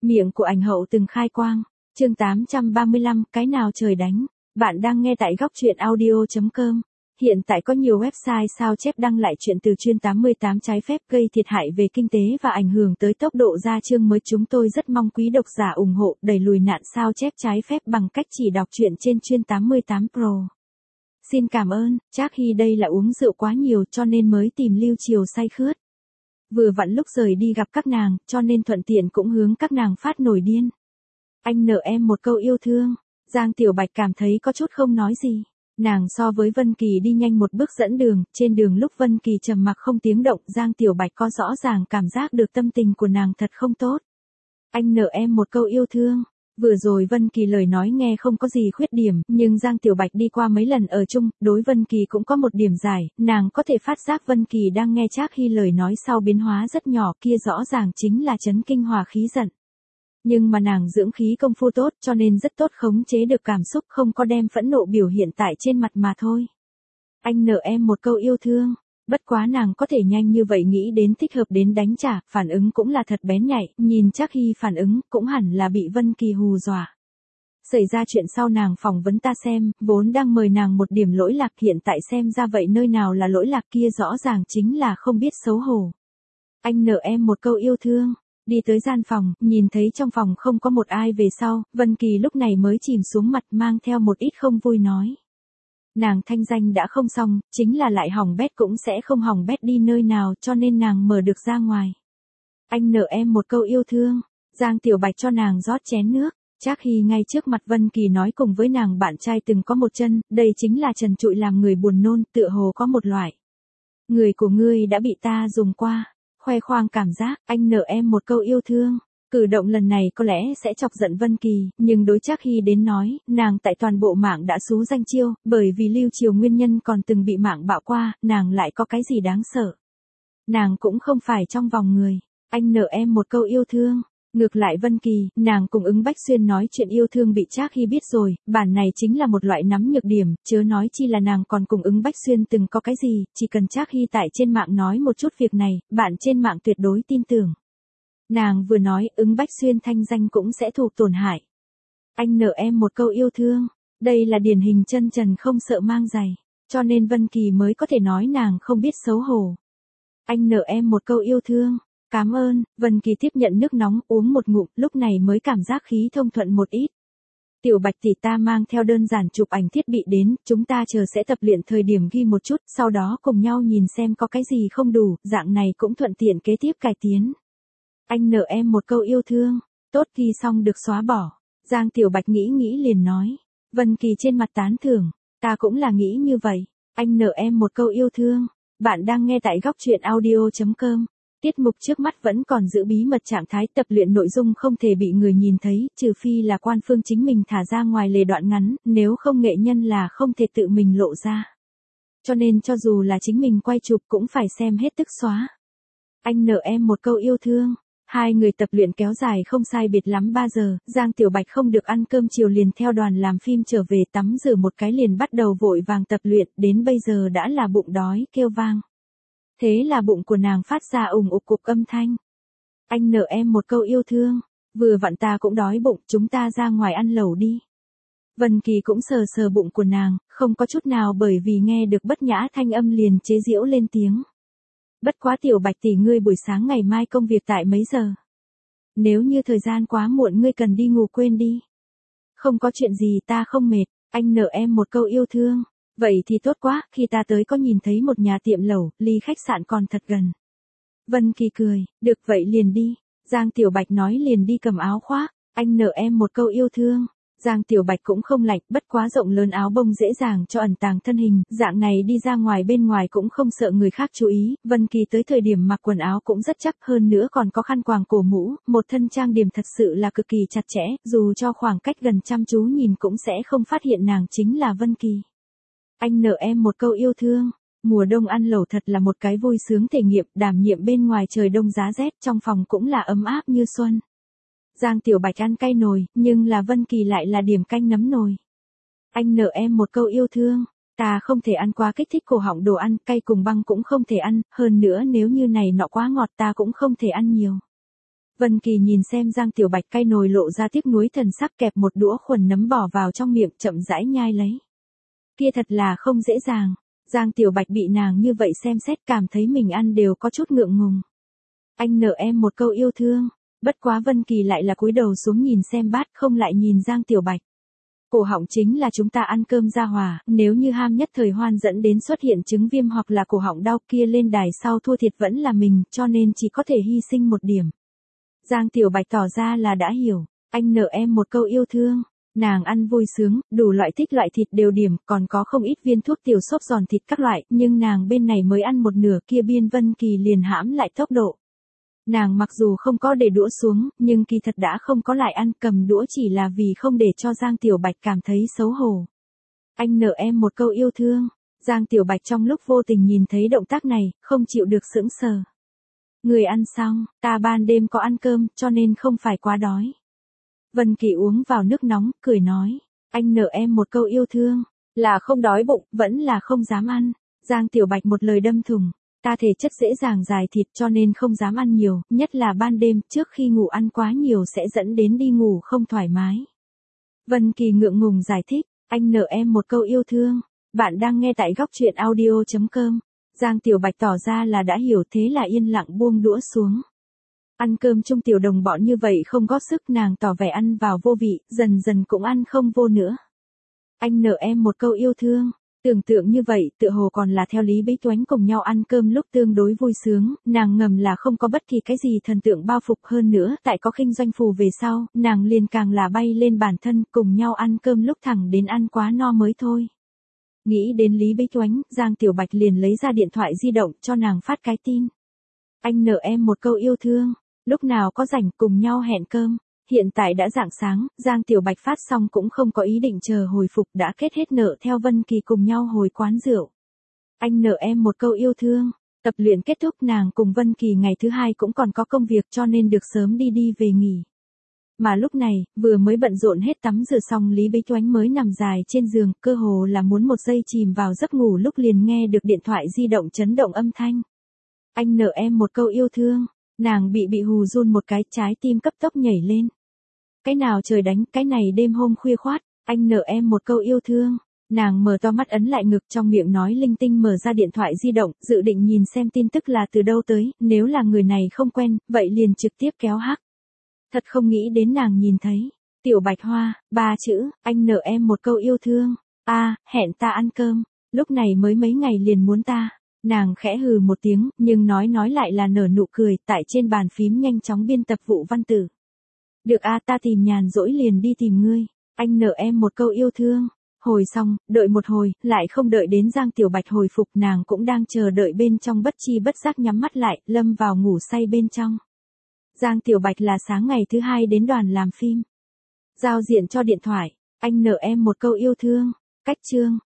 Miệng của ảnh hậu từng khai quang. Chương 835, cái nào trời đánh. Bạn đang nghe tại góc truyện audio.com. Hiện tại có nhiều website sao chép đăng lại chuyện từ chuyên 88 trái phép gây thiệt hại về kinh tế và ảnh hưởng tới tốc độ ra chương mới. Chúng tôi rất mong quý độc giả ủng hộ đẩy lùi nạn sao chép trái phép bằng cách chỉ đọc truyện trên chuyên 88 Pro. Xin cảm ơn. Chắc khi đây là uống rượu quá nhiều cho nên mới tìm Lưu Chiều say khướt. Vừa vặn lúc rời đi gặp các nàng, cho nên thuận tiện cũng hướng các nàng phát nổi điên. Anh nợ em một câu yêu thương. Giang Tiểu Bạch cảm thấy có chút không nói gì. Nàng so với Vân Kỳ đi nhanh một bước dẫn đường, trên đường lúc Vân Kỳ trầm mặc không tiếng động, Giang Tiểu Bạch có rõ ràng cảm giác được tâm tình của nàng thật không tốt. Anh nợ em một câu yêu thương. Vừa rồi Vân Kỳ lời nói nghe không có gì khuyết điểm, nhưng Giang Tiểu Bạch đi qua mấy lần ở chung, đối Vân Kỳ cũng có một điểm giải, nàng có thể phát giác Vân Kỳ đang nghe Trác Hy lời nói sau biến hóa rất nhỏ, kia rõ ràng chính là chấn kinh hòa khí giận. Nhưng mà nàng dưỡng khí công phu tốt cho nên rất tốt khống chế được cảm xúc, không có đem phẫn nộ biểu hiện tại trên mặt mà thôi. Anh nợ em một câu yêu thương. Bất quá nàng có thể nhanh như vậy nghĩ đến thích hợp đến đánh trả, phản ứng cũng là thật bén nhạy, nhìn Trác Hy phản ứng cũng hẳn là bị Vân Kỳ hù dọa. Xảy ra chuyện sau nàng phỏng vấn ta xem, vốn đang mời nàng một điểm lỗi lạc, hiện tại xem ra vậy nơi nào là lỗi lạc, kia rõ ràng chính là không biết xấu hổ. Anh nợ em một câu yêu thương. Đi tới gian phòng, nhìn thấy trong phòng không có một ai về sau, Vân Kỳ lúc này mới chìm xuống mặt mang theo một ít không vui nói. Nàng thanh danh đã không xong, chính là lại hỏng bét cũng sẽ không hỏng bét đi nơi nào, cho nên nàng mở được ra ngoài. Anh nợ em một câu yêu thương. Giang Tiểu Bạch cho nàng rót chén nước. Trác Hy ngay trước mặt Vân Kỳ nói cùng với nàng bạn trai từng có một chân, đây chính là trần trụi làm người buồn nôn, tựa hồ có một loại. Người của ngươi đã bị ta dùng qua. Khoe khoang cảm giác, anh nợ em một câu yêu thương. Cử động lần này có lẽ sẽ chọc giận Vân Kỳ, nhưng đối Trác Hy đến nói, nàng tại toàn bộ mạng đã xú danh chiêu, bởi vì Lưu Chiều nguyên nhân còn từng bị mạng bạo qua, nàng lại có cái gì đáng sợ. Nàng cũng không phải trong vòng người. Anh nợ em một câu yêu thương. Ngược lại Vân Kỳ, nàng cùng Ứng Bách Xuyên nói chuyện yêu thương bị Trác Hy biết rồi, bản này chính là một loại nắm nhược điểm, chớ nói chi là nàng còn cùng Ứng Bách Xuyên từng có cái gì, chỉ cần Trác Hy tại trên mạng nói một chút việc này, bạn trên mạng tuyệt đối tin tưởng. Nàng vừa nói, Ứng Bách Xuyên thanh danh cũng sẽ thụ tổn hại. Anh nợ em một câu yêu thương. Đây là điển hình chân trần không sợ mang giày, cho nên Vân Kỳ mới có thể nói nàng không biết xấu hổ. Anh nợ em một câu yêu thương. Cảm ơn. Vân Kỳ tiếp nhận nước nóng uống một ngụm, lúc này mới cảm giác khí thông thuận một ít. Tiểu Bạch tỷ, ta mang theo đơn giản chụp ảnh thiết bị đến, chúng ta chờ sẽ tập luyện thời điểm ghi một chút, sau đó cùng nhau nhìn xem có cái gì không đủ, dạng này cũng thuận tiện kế tiếp cải tiến. Anh nợ em một câu yêu thương. Tốt, ghi xong được xóa bỏ. Giang Tiểu Bạch nghĩ nghĩ liền nói. Vân Kỳ trên mặt tán thưởng. Ta cũng là nghĩ như vậy. Anh nợ em một câu yêu thương. Bạn đang nghe tại góc truyện audio.com. Tiết mục trước mắt vẫn còn giữ bí mật trạng thái, tập luyện nội dung không thể bị người nhìn thấy, trừ phi là quan phương chính mình thả ra ngoài lề đoạn ngắn, nếu không nghệ nhân là không thể tự mình lộ ra. Cho nên cho dù là chính mình quay chụp cũng phải xem hết tức xóa. Anh nợ em một câu yêu thương. Hai người tập luyện kéo dài không sai biệt lắm 3 giờ, Giang Tiểu Bạch không được ăn cơm chiều liền theo đoàn làm phim trở về, tắm rửa một cái liền bắt đầu vội vàng tập luyện, đến bây giờ đã là bụng đói kêu vang. Thế là bụng của nàng phát ra ùng ục cục âm thanh. Anh nợ em một câu yêu thương. Vừa vặn ta cũng đói bụng, chúng ta ra ngoài ăn lẩu đi. Vân Kỳ cũng sờ sờ bụng của nàng, không có chút nào bởi vì nghe được bất nhã thanh âm liền chế giễu lên tiếng. Bất quá Tiểu Bạch tỷ, ngươi buổi sáng ngày mai công việc tại mấy giờ? Nếu như thời gian quá muộn ngươi cần đi ngủ quên đi. Không có chuyện gì, ta không mệt. Anh nợ em một câu yêu thương. Vậy thì tốt quá, khi ta tới có nhìn thấy một nhà tiệm lẩu, ly khách sạn còn thật gần. Vân Kỳ cười, được vậy liền đi. Giang Tiểu Bạch nói liền đi cầm áo khoác. Anh nợ em một câu yêu thương. Giang Tiểu Bạch cũng không lạnh, bất quá rộng lớn áo bông dễ dàng cho ẩn tàng thân hình, dạng này đi ra ngoài bên ngoài cũng không sợ người khác chú ý. Vân Kỳ tới thời điểm mặc quần áo cũng rất chắc, hơn nữa còn có khăn quàng cổ mũ, một thân trang điểm thật sự là cực kỳ chặt chẽ, dù cho khoảng cách gần chăm chú nhìn cũng sẽ không phát hiện nàng chính là Vân Kỳ. Anh nợ em một câu yêu thương. Mùa đông ăn lẩu thật là một cái vui sướng thể nghiệm, đảm nhiệm bên ngoài trời đông giá rét, trong phòng cũng là ấm áp như xuân. Giang Tiểu Bạch ăn cay nồi, nhưng là Vân Kỳ lại là điểm canh nấm nồi. Anh nợ em một câu yêu thương. Ta không thể ăn quá kích thích cổ họng đồ ăn, cay cùng băng cũng không thể ăn, hơn nữa nếu như này nọ quá ngọt ta cũng không thể ăn nhiều. Vân Kỳ nhìn xem Giang Tiểu Bạch cay nồi lộ ra tiếc nuối thần sắc, kẹp một đũa khuẩn nấm bò vào trong miệng chậm rãi nhai lấy. Kia thật là không dễ dàng. Giang Tiểu Bạch bị nàng như vậy xem xét cảm thấy mình ăn đều có chút ngượng ngùng. Anh nợ em một câu yêu thương. Bất quá Vân Kỳ lại là cúi đầu xuống nhìn xem bát, không lại nhìn Giang Tiểu Bạch. Cổ họng chính là chúng ta ăn cơm ra hòa, nếu như ham nhất thời hoan dẫn đến xuất hiện chứng viêm hoặc là cổ họng đau kia lên đài sau thua thiệt vẫn là mình, cho nên chỉ có thể hy sinh một điểm. Giang Tiểu Bạch tỏ ra là đã hiểu, anh nợ em một câu yêu thương. Nàng ăn vui sướng, đủ loại thích loại thịt đều điểm, còn có không ít viên thuốc tiểu xốp giòn thịt các loại, nhưng nàng bên này mới ăn một nửa kia biên Vân Kỳ liền hãm lại tốc độ. Nàng mặc dù không có để đũa xuống, nhưng kỳ thật đã không có lại ăn, cầm đũa chỉ là vì không để cho Giang Tiểu Bạch cảm thấy xấu hổ. Anh nợ em một câu yêu thương. Giang Tiểu Bạch trong lúc vô tình nhìn thấy động tác này, không chịu được sững sờ. Người ăn xong, ta ban đêm có ăn cơm, cho nên không phải quá đói. Vân Kỳ uống vào nước nóng, cười nói, anh nợ em một câu yêu thương, là không đói bụng, vẫn là không dám ăn. Giang Tiểu Bạch một lời đâm thủng, ta thể chất dễ dàng dài thịt cho nên không dám ăn nhiều, nhất là ban đêm, trước khi ngủ ăn quá nhiều sẽ dẫn đến đi ngủ không thoải mái. Vân Kỳ ngượng ngùng giải thích, anh nợ em một câu yêu thương. Bạn đang nghe tại góc truyện audio.com. Giang Tiểu Bạch tỏ ra là đã hiểu, thế là yên lặng buông đũa xuống. Ăn cơm chung tiểu đồng bọn như vậy không góp sức, nàng tỏ vẻ ăn vào vô vị, dần dần cũng ăn không vô nữa. Anh nợ em một câu yêu thương. Tưởng tượng như vậy, tựa hồ còn là theo Lý Bích Toánh cùng nhau ăn cơm lúc tương đối vui sướng, nàng ngầm là không có bất kỳ cái gì thần tượng bao phục, hơn nữa, tại có khinh doanh phù về sau, nàng liền càng là bay lên bản thân, cùng nhau ăn cơm lúc thẳng đến ăn quá no mới thôi. Nghĩ đến Lý Bích Toánh, Giang Tiểu Bạch liền lấy ra điện thoại di động cho nàng phát cái tin. Anh nợ em một câu yêu thương, lúc nào có rảnh cùng nhau hẹn cơm. Hiện tại đã rạng sáng, Giang Tiểu Bạch phát xong cũng không có ý định chờ hồi phục, đã kết hết nợ theo Vân Kỳ cùng nhau hồi quán rượu. Anh nợ em một câu yêu thương. Tập luyện kết thúc, nàng cùng Vân Kỳ ngày thứ hai cũng còn có công việc cho nên được sớm đi về nghỉ. Mà lúc này, vừa mới bận rộn hết tắm rửa xong, Lý Bích Toánh mới nằm dài trên giường, cơ hồ là muốn một giây chìm vào giấc ngủ lúc liền nghe được điện thoại di động chấn động âm thanh. Anh nợ em một câu yêu thương. Nàng bị hù run một cái, trái tim cấp tốc nhảy lên. Cái nào trời đánh, cái này đêm hôm khuya khoát, anh nợ em một câu yêu thương. Nàng mở to mắt ấn lại ngực, trong miệng nói linh tinh, mở ra điện thoại di động, dự định nhìn xem tin tức là từ đâu tới, nếu là người này không quen, vậy liền trực tiếp kéo hắc. Thật không nghĩ đến nàng nhìn thấy. Tiểu Bạch Hoa, 3 chữ, anh nợ em một câu yêu thương. Hẹn ta ăn cơm, lúc này mới mấy ngày liền muốn ta. Nàng khẽ hừ một tiếng, nhưng nói lại là nở nụ cười, tại trên bàn phím nhanh chóng biên tập vụ văn tử. Được ta tìm nhàn rỗi liền đi tìm ngươi. Anh nợ em một câu yêu thương. Hồi xong, đợi một hồi, lại không đợi đến Giang Tiểu Bạch hồi phục, nàng cũng đang chờ đợi bên trong, bất chi bất giác nhắm mắt lại, lâm vào ngủ say bên trong. Giang Tiểu Bạch là sáng ngày thứ hai đến đoàn làm phim. Giao diện cho điện thoại, anh nợ em một câu yêu thương. Cách chương,